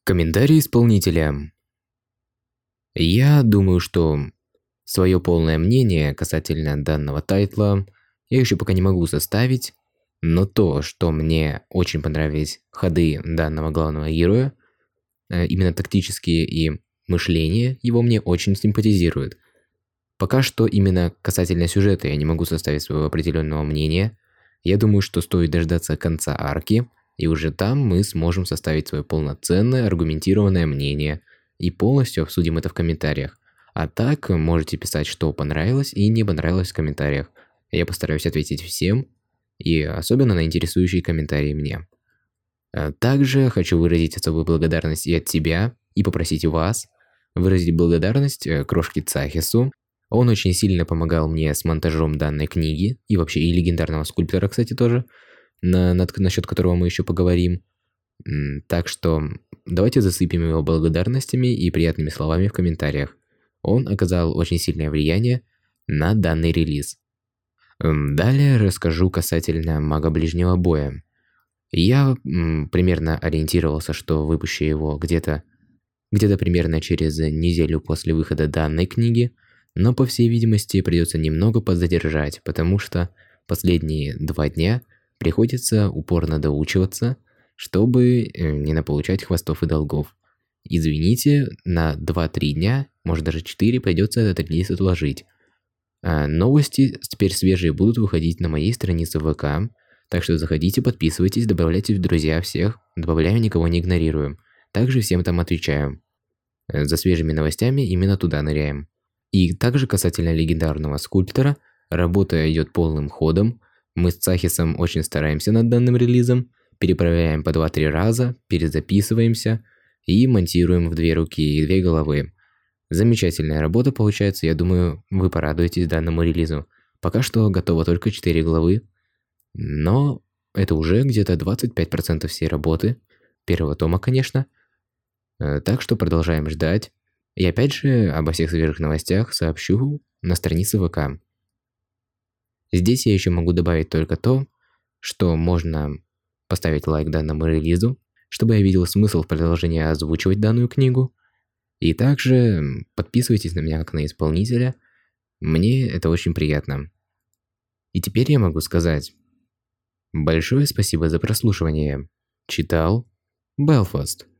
Комментарий исполнителя. Я думаю, что свое полное мнение касательно данного тайтла я еще пока не могу составить, но то, что мне очень понравились ходы данного главного героя, именно тактические и мышление его мне очень симпатизирует. Пока что именно касательно сюжета я не могу составить своего определенного мнения. Я думаю, что стоит дождаться конца арки, и уже там мы сможем составить свое полноценное, аргументированное мнение и полностью обсудим это в комментариях. А так можете писать, что понравилось и не понравилось в комментариях. Я постараюсь ответить всем, и особенно на интересующие комментарии мне. Также хочу выразить особую благодарность и от тебя, и попросить вас выразить благодарность Крошке Цахису. Он очень сильно помогал мне с монтажом данной книги, и вообще и легендарного скульптора, кстати, тоже, насчет которого мы еще поговорим. Так что давайте засыпем его благодарностями и приятными словами в комментариях. Он оказал очень сильное влияние на данный релиз. Далее расскажу касательно мага ближнего боя. Я примерно ориентировался, что выпущу его где-то примерно через неделю после выхода данной книги, но по всей видимости придется немного подзадержать, потому что последние 2 дня приходится упорно доучиваться, чтобы не наполучать хвостов и долгов. Извините, на 2-3 дня, может даже 4, придется этот релиз отложить. Новости теперь свежие будут выходить на моей странице ВК, так что заходите, подписывайтесь, добавляйте в друзья всех, добавляю, никого не игнорирую. Также всем там отвечаю. За свежими новостями именно туда ныряем. И также касательно легендарного скульптора, работа идет полным ходом. Мы с Цахисом очень стараемся над данным релизом, перепроверяем по 2-3 раза, перезаписываемся и монтируем в 2 руки и 2 головы. Замечательная работа получается, я думаю, вы порадуетесь данному релизу. Пока что готово только 4 главы, но это уже где-то 25% всей работы. Первого тома, конечно. Так что продолжаем ждать. И опять же, обо всех свежих новостях сообщу на странице ВК. Здесь я еще могу добавить только то, что можно поставить лайк данному релизу, чтобы я видел смысл в продолжении озвучивать данную книгу. И также подписывайтесь на меня как на исполнителя. Мне это очень приятно. И теперь я могу сказать большое спасибо за прослушивание. Читал Белфаст.